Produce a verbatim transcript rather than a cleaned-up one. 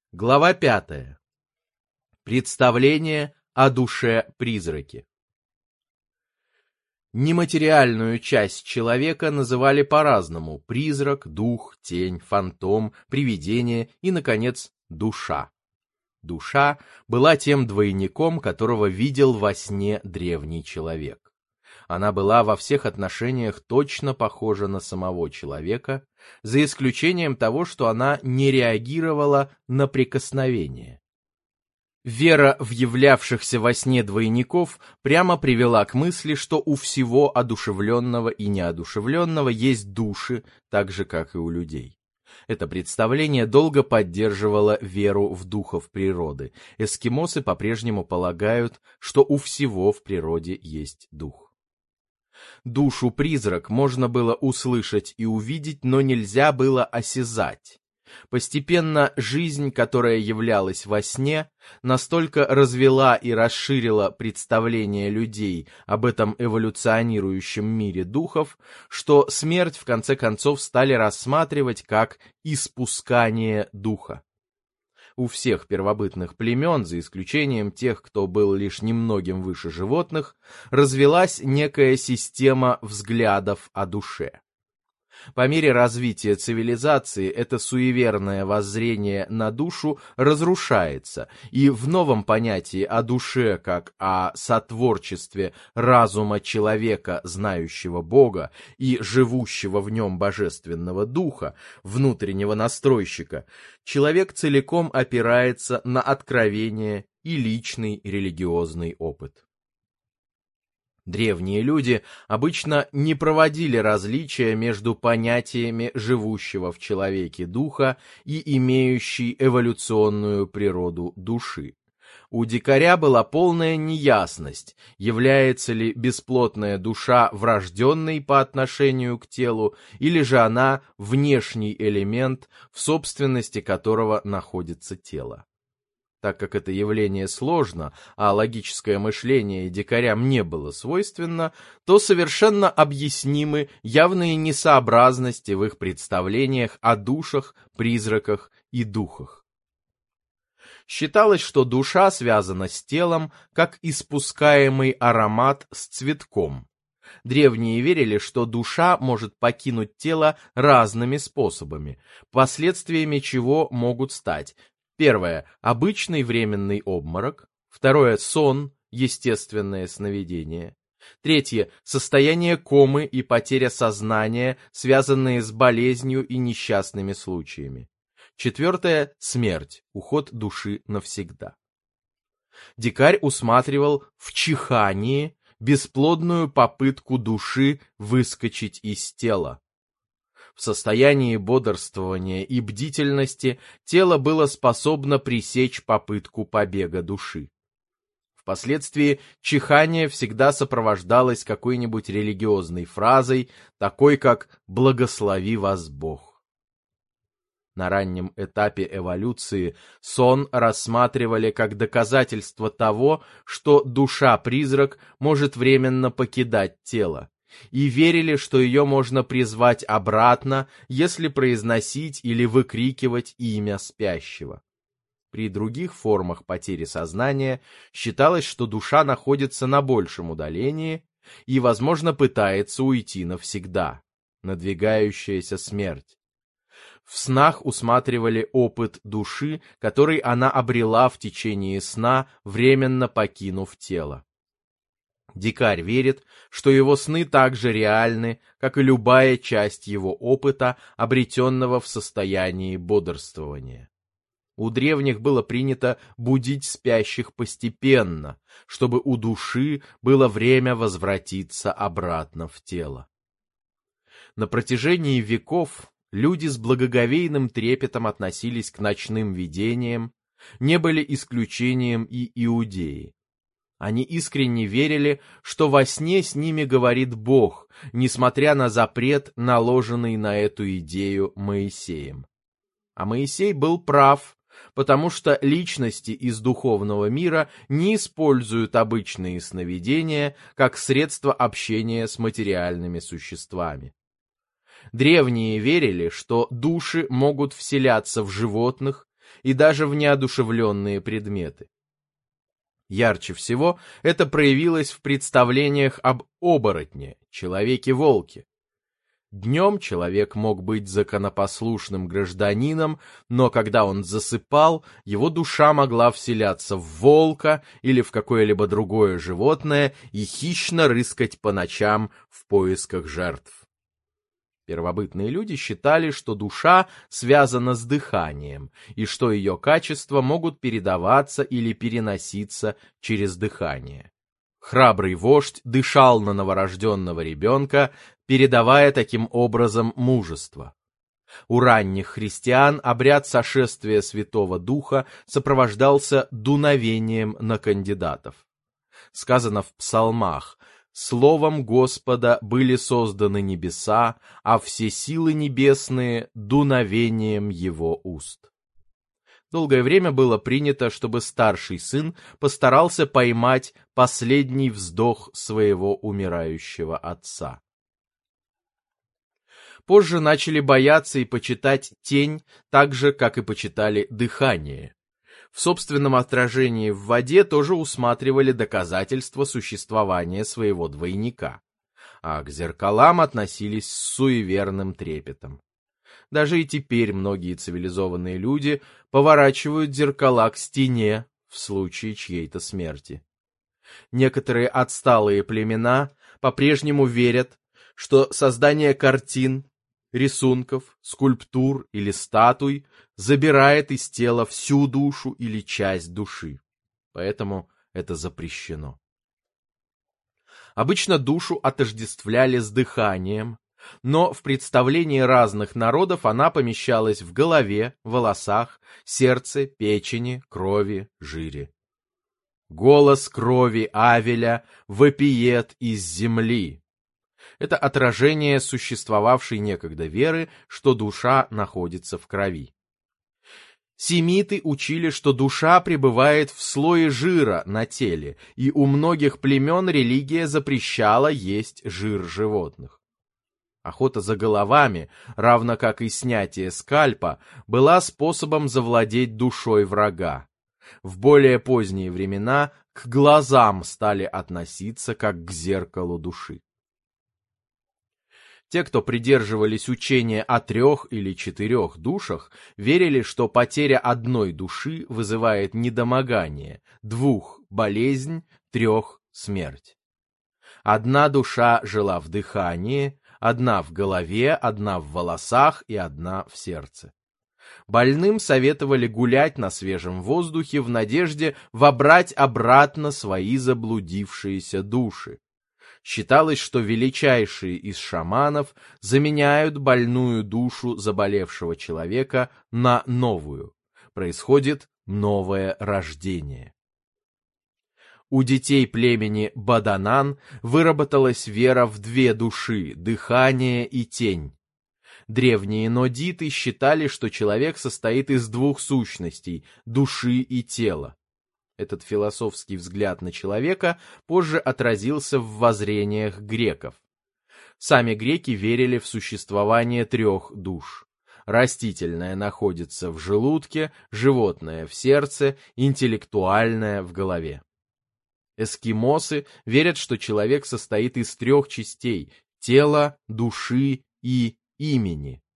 Глава пятая. Представление о душе-призраке. Нематериальную часть человека называли по-разному: призрак, дух, тень, фантом, привидение и, наконец, душа. Душа была тем двойником, которого видел во сне древний человек. Она была во всех отношениях точно похожа на самого человека, за исключением того, что она не реагировала на прикосновение. Вера в являвшихся во сне двойников прямо привела к мысли, что у всего одушевленного и неодушевленного есть души, так же, как и у людей. Это представление долго поддерживало веру в духов природы. Эскимосы по-прежнему полагают, что у всего в природе есть дух. Душу-призрак можно было услышать и увидеть, но нельзя было осязать. Постепенно жизнь, которая являлась во сне, настолько развела и расширила представление людей об этом эволюционирующем мире духов, что смерть в конце концов стали рассматривать как испускание духа. У всех первобытных племен, за исключением тех, кто был лишь немногим выше животных, развилась некая система взглядов о душе. По мере развития цивилизации это суеверное воззрение на душу разрушается, и в новом понятии о душе как о сотворчестве разума человека, знающего Бога, и живущего в нем божественного духа, внутреннего настройщика, человек целиком опирается на откровение и личный религиозный опыт. Древние люди обычно не проводили различия между понятиями живущего в человеке духа и имеющей эволюционную природу души. У дикаря была полная неясность, является ли бесплотная душа врожденной по отношению к телу, или же она внешний элемент, в собственности которого находится тело. Так как это явление сложно, а логическое мышление дикарям не было свойственно, то совершенно объяснимы явные несообразности в их представлениях о душах, призраках и духах. Считалось, что душа связана с телом, как испускаемый аромат с цветком. Древние верили, что душа может покинуть тело разными способами, последствиями чего могут стать: первое – обычный временный обморок. Второе – сон, естественное сновидение. Третье – состояние комы и потеря сознания, связанные с болезнью и несчастными случаями. Четвертое – смерть, уход души навсегда. Дикарь усматривал в чихании бесплодную попытку души выскочить из тела. В состоянии бодрствования и бдительности тело было способно пресечь попытку побега души. Впоследствии чихание всегда сопровождалось какой-нибудь религиозной фразой, такой как «Благослови вас Бог». На раннем этапе эволюции сон рассматривали как доказательство того, что душа-призрак может временно покидать тело, и верили, что ее можно призвать обратно, если произносить или выкрикивать имя спящего. При других формах потери сознания считалось, что душа находится на большем удалении и, возможно, пытается уйти навсегда. Надвигающаяся смерть. В снах усматривали опыт души, который она обрела в течение сна, временно покинув тело. Дикарь верит, что его сны так же реальны, как и любая часть его опыта, обретенного в состоянии бодрствования. У древних было принято будить спящих постепенно, чтобы у души было время возвратиться обратно в тело. На протяжении веков люди с благоговейным трепетом относились к ночным видениям, не были исключением и иудеи. Они искренне верили, что во сне с ними говорит Бог, несмотря на запрет, наложенный на эту идею Моисеем. А Моисей был прав, потому что личности из духовного мира не используют обычные сновидения как средство общения с материальными существами. Древние верили, что души могут вселяться в животных и даже в неодушевленные предметы. Ярче всего это проявилось в представлениях об оборотне, человеке-волке. Днем человек мог быть законопослушным гражданином, но когда он засыпал, его душа могла вселяться в волка или в какое-либо другое животное и хищно рыскать по ночам в поисках жертв. Первобытные люди считали, что душа связана с дыханием, и что ее качества могут передаваться или переноситься через дыхание. Храбрый вождь дышал на новорожденного ребенка, передавая таким образом мужество. У ранних христиан обряд сошествия Святого Духа сопровождался дуновением на кандидатов. Сказано в псалмах: «Словом Господа были созданы небеса, а все силы небесные дуновением его уст». Долгое время было принято, чтобы старший сын постарался поймать последний вздох своего умирающего отца. Позже начали бояться и почитать тень так же, как и почитали дыхание. В собственном отражении в воде тоже усматривали доказательства существования своего двойника, а к зеркалам относились с суеверным трепетом. Даже и теперь многие цивилизованные люди поворачивают зеркала к стене в случае чьей-то смерти. Некоторые отсталые племена по-прежнему верят, что создание картин, рисунков, скульптур или статуй забирает из тела всю душу или часть души. Поэтому это запрещено. Обычно душу отождествляли с дыханием, но в представлении разных народов она помещалась в голове, волосах, сердце, печени, крови, жире. Голос крови Авеля вопиет из земли. Это отражение существовавшей некогда веры, что душа находится в крови. Семиты учили, что душа пребывает в слое жира на теле, и у многих племен религия запрещала есть жир животных. Охота за головами, равно как и снятие скальпа, была способом завладеть душой врага. В более поздние времена к глазам стали относиться как к зеркалу души. Те, кто придерживались учения о трех или четырех душах, верили, что потеря одной души вызывает недомогание, двух – болезнь, трех – смерть. Одна душа жила в дыхании, одна в голове, одна в волосах и одна в сердце. Больным советовали гулять на свежем воздухе в надежде вобрать обратно свои заблудившиеся души. Считалось, что величайшие из шаманов заменяют больную душу заболевшего человека на новую. Происходит новое рождение. У детей племени Баданан выработалась вера в две души – дыхание и тень. Древние нодиты считали, что человек состоит из двух сущностей – души и тела. Этот философский взгляд на человека позже отразился в воззрениях греков. Сами греки верили в существование трех душ. Растительное находится в желудке, животное в сердце, интеллектуальное в голове. Эскимосы верят, что человек состоит из трех частей – тела, души и имени.